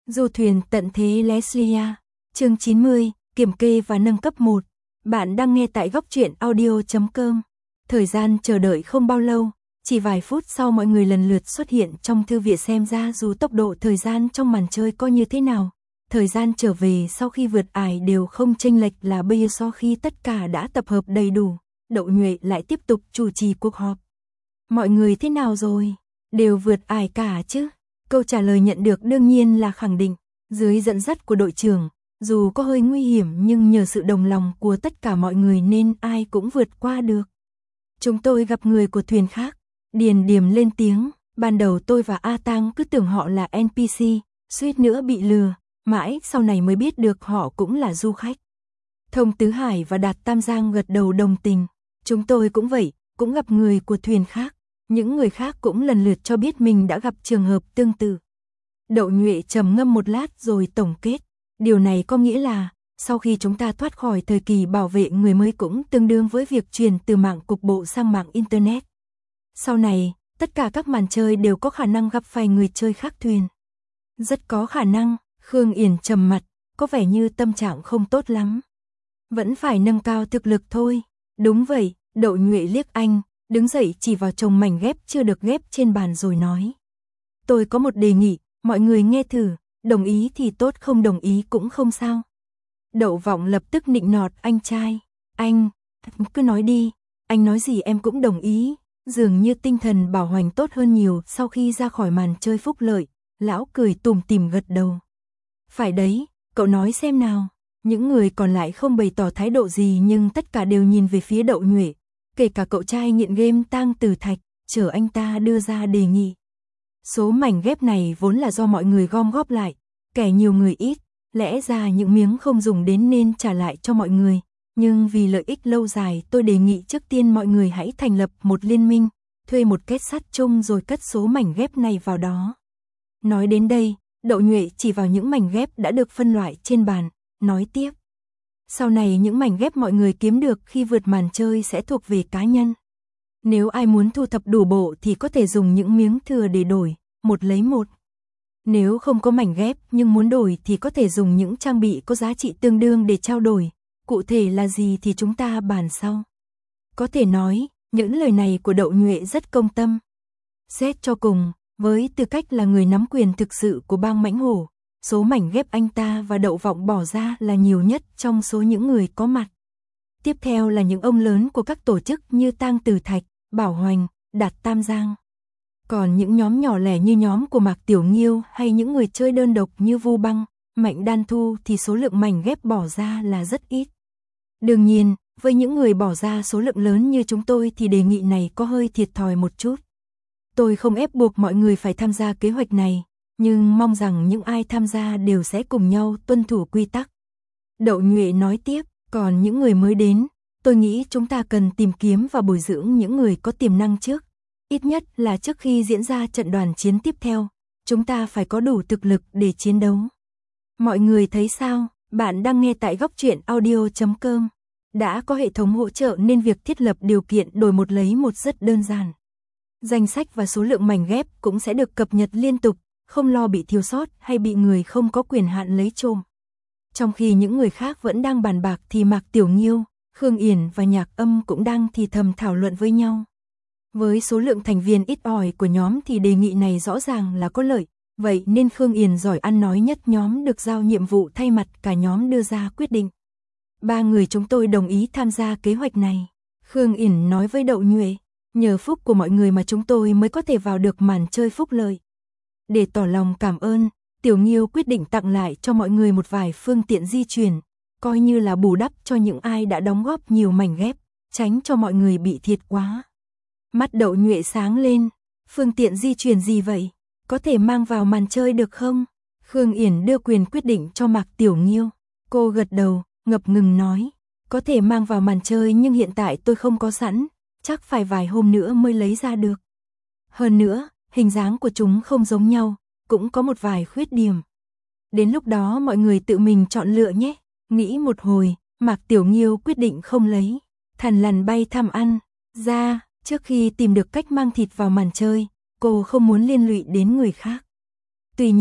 Du thuyền tận thế Leslie, chương 90, kiểm kê và nâng cấp 1. Bạn đang nghe tại góc truyện audio.com. Thời gian chờ đợi không bao lâu, chỉ vài phút sau mọi người lần lượt xuất hiện trong thư viện. Xem ra dù tốc độ thời gian trong màn chơi có như thế nào, thời gian trở về sau khi vượt ải đều không chênh lệch là bây giờ. Sau khi tất cả đã tập hợp đầy đủ, Đậu Nhuệ lại tiếp tục chủ trì cuộc họp. Mọi người thế nào rồi? Đều vượt ải cả chứ? Câu trả lời nhận được đương nhiên là khẳng định, dưới dẫn dắt của đội trưởng, dù có hơi nguy hiểm nhưng nhờ sự đồng lòng của tất cả mọi người nên ai cũng vượt qua được. Chúng tôi gặp người của thuyền khác, Điền Điềm lên tiếng, ban đầu tôi và A Tang cứ tưởng họ là NPC, suýt nữa bị lừa, mãi sau này mới biết được họ cũng là du khách. Thông Tứ Hải và Đạt Tam Giang gật đầu đồng tình, chúng tôi cũng vậy, cũng gặp người của thuyền khác. Những người khác cũng lần lượt cho biết mình đã gặp trường hợp tương tự. Đậu Nhuệ trầm ngâm một lát rồi tổng kết. Điều này có nghĩa là, sau khi chúng ta thoát khỏi thời kỳ bảo vệ người mới cũng tương đương với việc chuyển từ mạng cục bộ sang mạng Internet. Sau này, tất cả các màn chơi đều có khả năng gặp phải người chơi khác thuyền. Rất có khả năng, Khương Yển trầm mặt, có vẻ như tâm trạng không tốt lắm. Vẫn phải nâng cao thực lực thôi. Đúng vậy, Đậu Nhuệ liếc anh. Đứng dậy chỉ vào chồng mảnh ghép chưa được ghép trên bàn rồi nói. Tôi có một đề nghị, mọi người nghe thử, đồng ý thì tốt, không đồng ý cũng không sao. Đậu Vọng lập tức nịnh nọt anh trai. Anh, cứ nói đi, anh nói gì em cũng đồng ý. Dường như tinh thần Bảo Hoành tốt hơn nhiều sau khi ra khỏi màn chơi phúc lợi, lão cười tủm tỉm gật đầu. Phải đấy, cậu nói xem nào. Những người còn lại không bày tỏ thái độ gì nhưng tất cả đều nhìn về phía Đậu Nhuệ. Kể cả cậu trai nghiện game Tang Từ Thạch, chờ anh ta đưa ra đề nghị. Số mảnh ghép này vốn là do mọi người gom góp lại, kẻ nhiều người ít, lẽ ra những miếng không dùng đến nên trả lại cho mọi người. Nhưng vì lợi ích lâu dài tôi đề nghị trước tiên mọi người hãy thành lập một liên minh, thuê một kết sắt chung rồi cất số mảnh ghép này vào đó. Nói đến đây, Đậu Nhuệ chỉ vào những mảnh ghép đã được phân loại trên bàn, nói tiếp. Sau này những mảnh ghép mọi người kiếm được khi vượt màn chơi sẽ thuộc về cá nhân. Nếu ai muốn thu thập đủ bộ thì có thể dùng những miếng thừa để đổi, một lấy một. Nếu không có mảnh ghép nhưng muốn đổi thì có thể dùng những trang bị có giá trị tương đương để trao đổi. Cụ thể là gì thì chúng ta bàn sau. Có thể nói, những lời này của Đậu Nhuệ rất công tâm. Xét cho cùng, với tư cách là người nắm quyền thực sự của bang Mãnh Hổ, số mảnh ghép anh ta và Đậu Vọng bỏ ra là nhiều nhất trong số những người có mặt. Tiếp theo là những ông lớn của các tổ chức như Tang Từ Thạch, Bảo Hoành, Đạt Tam Giang. Còn những nhóm nhỏ lẻ như nhóm của Mạc Tiểu Nghiêu hay những người chơi đơn độc như Vu Băng, Mạnh Đan Thu thì số lượng mảnh ghép bỏ ra là rất ít. Đương nhiên, với những người bỏ ra số lượng lớn như chúng tôi thì đề nghị này có hơi thiệt thòi một chút. Tôi không ép buộc mọi người phải tham gia kế hoạch này, nhưng mong rằng những ai tham gia đều sẽ cùng nhau tuân thủ quy tắc. Đậu Nhuệ nói tiếp, còn những người mới đến, tôi nghĩ chúng ta cần tìm kiếm và bồi dưỡng những người có tiềm năng trước. Ít nhất là trước khi diễn ra trận đoàn chiến tiếp theo, chúng ta phải có đủ thực lực để chiến đấu. Mọi người thấy sao? Bạn đang nghe tại góc truyện audio.com. Đã có hệ thống hỗ trợ nên việc thiết lập điều kiện đổi một lấy một rất đơn giản. Danh sách và số lượng mảnh ghép cũng sẽ được cập nhật liên tục, không lo bị thiếu sót hay bị người không có quyền hạn lấy trộm. Trong khi những người khác vẫn đang bàn bạc thì Mạc Tiểu Nghiêu, Khương Yển và Nhạc Âm cũng đang thì thầm thảo luận với nhau. Với số lượng thành viên ít ỏi của nhóm thì đề nghị này rõ ràng là có lợi, vậy nên Khương Yển giỏi ăn nói nhất nhóm được giao nhiệm vụ thay mặt cả nhóm đưa ra quyết định. 3 người chúng tôi đồng ý tham gia kế hoạch này. Khương Yển nói với Đậu Nhuệ, nhờ phúc của mọi người mà chúng tôi mới có thể vào được màn chơi phúc lợi. Để tỏ lòng cảm ơn, Tiểu Nghiêu quyết định tặng lại cho mọi người một vài phương tiện di chuyển, coi như là bù đắp cho những ai đã đóng góp nhiều mảnh ghép, tránh cho mọi người bị thiệt quá. Mắt Đậu Nhuệ sáng lên, phương tiện di chuyển gì vậy? Có thể mang vào màn chơi được không? Khương Yển đưa quyền quyết định cho Mạc Tiểu Nghiêu. Cô gật đầu, ngập ngừng nói, có thể mang vào màn chơi nhưng hiện tại tôi không có sẵn, chắc phải vài hôm nữa mới lấy ra được. Hơn nữa, hình dáng của chúng không giống nhau, cũng có một vài khuyết điểm. Đến lúc đó mọi người tự mình chọn lựa nhé. Nghĩ một hồi, Mạc Tiểu Nghiêu quyết định không lấy. Thằn lằn bay tham ăn ra, trước khi tìm được cách mang thịt vào màn chơi, cô không muốn liên lụy đến người khác. Tuy nhiên,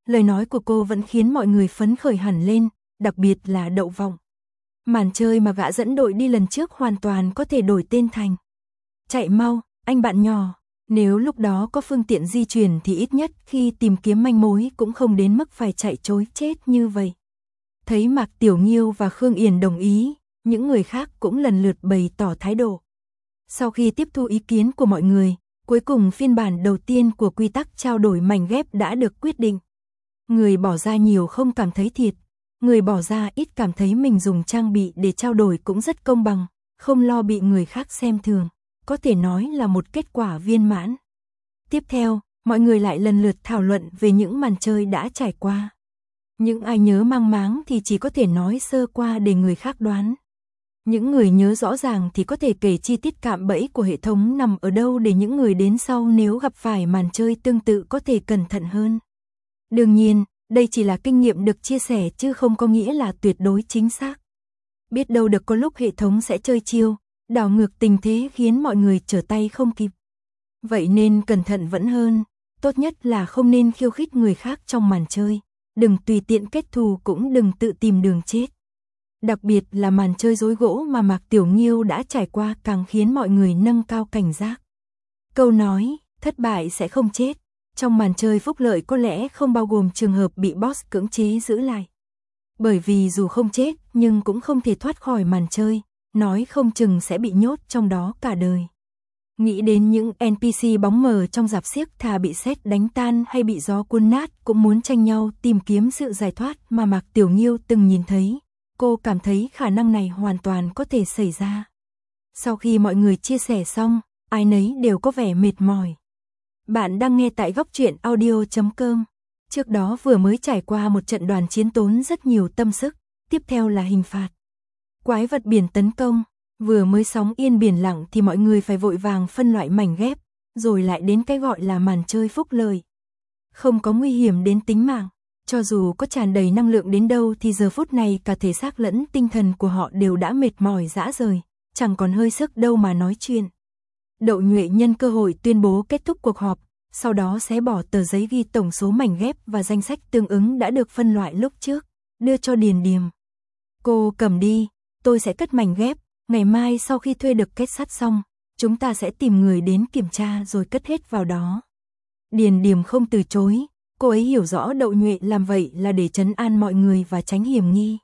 lời nói của cô vẫn khiến mọi người phấn khởi hẳn lên, đặc biệt là Đậu Vọng. Màn chơi mà gã dẫn đội đi lần trước hoàn toàn có thể đổi tên thành Chạy mau, anh bạn nhỏ. Nếu lúc đó có phương tiện di chuyển thì ít nhất khi tìm kiếm manh mối cũng không đến mức phải chạy trối chết như vậy. Thấy Mạc Tiểu Nghiêu và Khương Yển đồng ý, những người khác cũng lần lượt bày tỏ thái độ. Sau khi tiếp thu ý kiến của mọi người, cuối cùng phiên bản đầu tiên của quy tắc trao đổi mảnh ghép đã được quyết định. Người bỏ ra nhiều không cảm thấy thiệt, người bỏ ra ít cảm thấy mình dùng trang bị để trao đổi cũng rất công bằng, không lo bị người khác xem thường, có thể nói là một kết quả viên mãn. Tiếp theo, mọi người lại lần lượt thảo luận về những màn chơi đã trải qua. Những ai nhớ mang máng thì chỉ có thể nói sơ qua để người khác đoán. Những người nhớ rõ ràng thì có thể kể chi tiết cạm bẫy của hệ thống nằm ở đâu để những người đến sau nếu gặp phải màn chơi tương tự có thể cẩn thận hơn. Đương nhiên, đây chỉ là kinh nghiệm được chia sẻ chứ không có nghĩa là tuyệt đối chính xác. Biết đâu được có lúc hệ thống sẽ chơi chiêu, đảo ngược tình thế khiến mọi người trở tay không kịp. Vậy nên cẩn thận vẫn hơn, tốt nhất là không nên khiêu khích người khác trong màn chơi, đừng tùy tiện kết thù cũng đừng tự tìm đường chết. Đặc biệt là màn chơi rối gỗ mà Mạc Tiểu Nghiêu đã trải qua càng khiến mọi người nâng cao cảnh giác. Câu nói, thất bại sẽ không chết, trong màn chơi phúc lợi có lẽ không bao gồm trường hợp bị boss cưỡng chế giữ lại. Bởi vì dù không chết nhưng cũng không thể thoát khỏi màn chơi, nói không chừng sẽ bị nhốt trong đó cả đời. Nghĩ đến những NPC bóng mờ trong rạp xiếc thà bị sét đánh tan hay bị gió cuốn nát cũng muốn tranh nhau tìm kiếm sự giải thoát mà Mạc Tiểu Nghiêu từng nhìn thấy. Cô cảm thấy khả năng này hoàn toàn có thể xảy ra. Sau khi mọi người chia sẻ xong, ai nấy đều có vẻ mệt mỏi. Bạn đang nghe tại góc truyện audio.com. Trước đó vừa mới trải qua một trận đoàn chiến tốn rất nhiều tâm sức, tiếp theo là hình phạt. Quái vật biển tấn công, vừa mới sóng yên biển lặng thì mọi người phải vội vàng phân loại mảnh ghép, rồi lại đến cái gọi là màn chơi phúc lợi. Không có nguy hiểm đến tính mạng. Cho dù có tràn đầy năng lượng đến đâu thì giờ phút này cả thể xác lẫn tinh thần của họ đều đã mệt mỏi rã rời, chẳng còn hơi sức đâu mà nói chuyện. Đậu Nhuệ nhân cơ hội tuyên bố kết thúc cuộc họp, sau đó xé bỏ tờ giấy ghi tổng số mảnh ghép và danh sách tương ứng đã được phân loại lúc trước, đưa cho Điền Điềm. Cô cầm đi, tôi sẽ cất mảnh ghép, ngày mai sau khi thuê được kết sắt xong, chúng ta sẽ tìm người đến kiểm tra rồi cất hết vào đó. Điền Điềm không từ chối. Cô ấy hiểu rõ Đậu Nhuệ làm vậy là để trấn an mọi người và tránh hiểm nghi.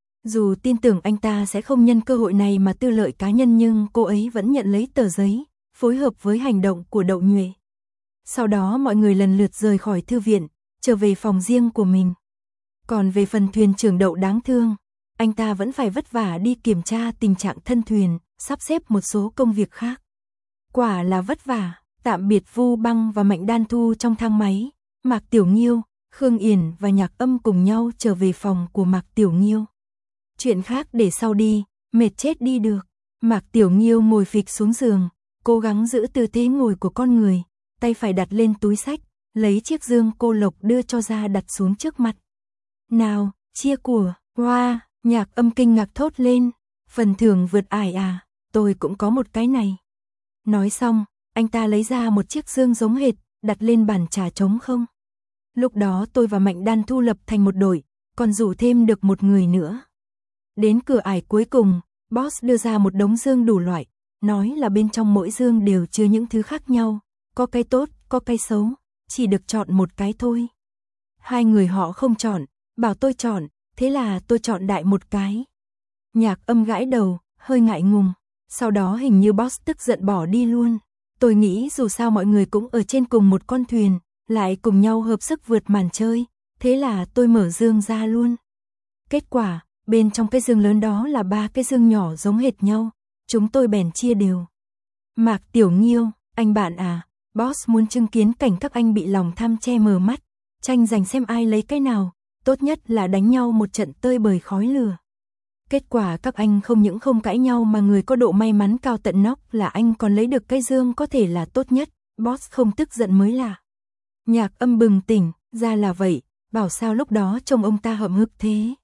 Dù tin tưởng anh ta sẽ không nhân cơ hội này mà tư lợi cá nhân nhưng cô ấy vẫn nhận lấy tờ giấy, phối hợp với hành động của Đậu Nhuệ. Sau đó mọi người lần lượt rời khỏi thư viện, trở về phòng riêng của mình. Còn về phần thuyền trưởng Đậu đáng thương, anh ta vẫn phải vất vả đi kiểm tra tình trạng thân thuyền, sắp xếp một số công việc khác. Quả là vất vả, tạm biệt Vu Băng và Mạnh Đan Thu trong thang máy. Mạc Tiểu Nghiêu, Khương Yển và Nhạc Âm cùng nhau trở về phòng của Mạc Tiểu Nghiêu. Chuyện khác để sau đi, mệt chết đi được. Mạc Tiểu Nghiêu ngồi phịch xuống giường, cố gắng giữ tư thế ngồi của con người, tay phải đặt lên túi sách, lấy chiếc dương cô Lộc đưa cho ra đặt xuống trước mặt. Nào, chia của, wow, Nhạc Âm kinh ngạc thốt lên, phần thưởng vượt ải à, tôi cũng có một cái này. Nói xong, anh ta lấy ra một chiếc dương giống hệt, đặt lên bàn trà trống không. Lúc đó tôi và Mạnh Đan Thu lập thành một đội, còn rủ thêm được một người nữa. Đến cửa ải cuối cùng, boss đưa ra một đống dương đủ loại, nói là bên trong mỗi dương đều chứa những thứ khác nhau, có cái tốt, có cái xấu, chỉ được chọn một cái thôi. Hai người họ không chọn, bảo tôi chọn, thế là tôi chọn đại một cái. Nhạc Âm gãi đầu, hơi ngại ngùng, sau đó hình như boss tức giận bỏ đi luôn. Tôi nghĩ dù sao mọi người cũng ở trên cùng một con thuyền, lại cùng nhau hợp sức vượt màn chơi, thế là tôi mở dương ra luôn. Kết quả, bên trong cái dương lớn đó là 3 cái dương nhỏ giống hệt nhau, chúng tôi bèn chia đều. Mạc Tiểu Nghiêu, anh bạn à, boss muốn chứng kiến cảnh các anh bị lòng tham che mờ mắt, tranh giành xem ai lấy cái nào, tốt nhất là đánh nhau một trận tơi bời khói lửa. Kết quả các anh không những không cãi nhau mà người có độ may mắn cao tận nóc là anh còn lấy được cái dương có thể là tốt nhất, boss không tức giận mới lạ. Nhạc Âm bừng tỉnh, ra là vậy, bảo sao lúc đó trông ông ta hậm hực thế.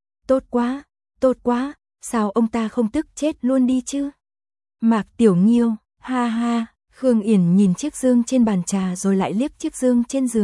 Tốt quá, sao ông ta không tức chết luôn đi chứ. Mạc Tiểu Nghiêu, ha ha, Khương Yển nhìn chiếc dương trên bàn trà rồi lại liếc chiếc dương trên giường,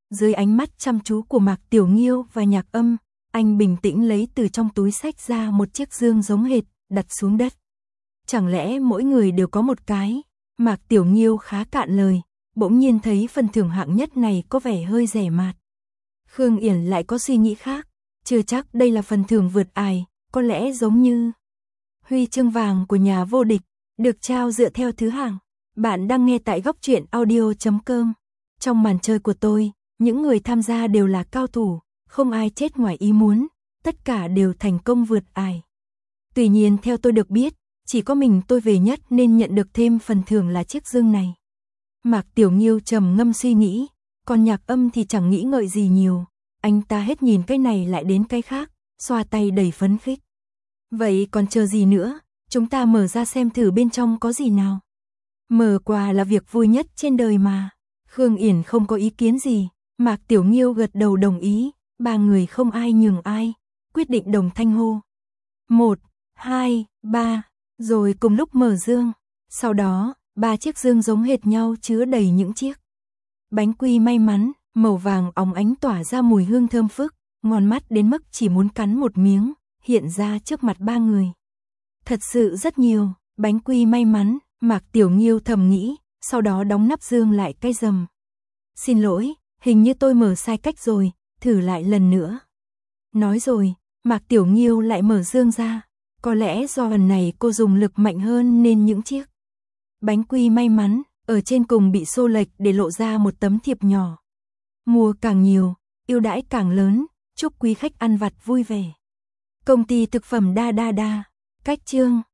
Dưới ánh mắt chăm chú của Mạc Tiểu Nghiêu và Nhạc Âm, anh bình tĩnh lấy từ trong túi xách ra một chiếc dương giống hệt, đặt xuống đất. Chẳng lẽ mỗi người đều có một cái? Mạc Tiểu Nghiêu khá cạn lời, bỗng nhiên thấy phần thưởng hạng nhất này có vẻ hơi rẻ mạt. Khương Yển lại có suy nghĩ khác, chưa chắc đây là phần thưởng vượt ải, có lẽ giống như huy chương vàng của nhà vô địch, được trao dựa theo thứ hạng. Bạn đang nghe tại góc truyện audio.com. Trong màn chơi của tôi, những người tham gia đều là cao thủ, không ai chết ngoài ý muốn, tất cả đều thành công vượt ải. Tuy nhiên theo tôi được biết, chỉ có mình tôi về nhất nên nhận được thêm phần thưởng là chiếc dương này. Mạc Tiểu Nghiêu trầm ngâm suy nghĩ, còn Nhạc Âm thì chẳng nghĩ ngợi gì nhiều, anh ta hết nhìn cái này lại đến cái khác, xoa tay đầy phấn khích. Vậy còn chờ gì nữa, chúng ta mở ra xem thử bên trong có gì nào. Mở quà là việc vui nhất trên đời mà. Khương Yển không có ý kiến gì, Mạc Tiểu Nghiêu gật đầu đồng ý, ba người không ai nhường ai, quyết định đồng thanh hô. 1, 2, 3, rồi cùng lúc mở dương. Sau đó, 3 chiếc dương giống hệt nhau chứa đầy những chiếc bánh quy may mắn, màu vàng óng ánh tỏa ra mùi hương thơm phức, ngon mắt đến mức chỉ muốn cắn một miếng, hiện ra trước mặt ba người. Thật sự rất nhiều, bánh quy may mắn, Mạc Tiểu Nghiêu thầm nghĩ, sau đó đóng nắp dương lại cái rầm. Xin lỗi, hình như tôi mở sai cách rồi, thử lại lần nữa. Nói rồi, Mạc Tiểu Nghiêu lại mở dương ra, có lẽ do lần này cô dùng lực mạnh hơn nên những chiếc bánh quy may mắn ở trên cùng bị xô lệch để lộ ra một tấm thiệp nhỏ. Mua càng nhiều, ưu đãi càng lớn, chúc quý khách ăn vặt vui vẻ. Công ty thực phẩm Đa Đa Đa, cách chương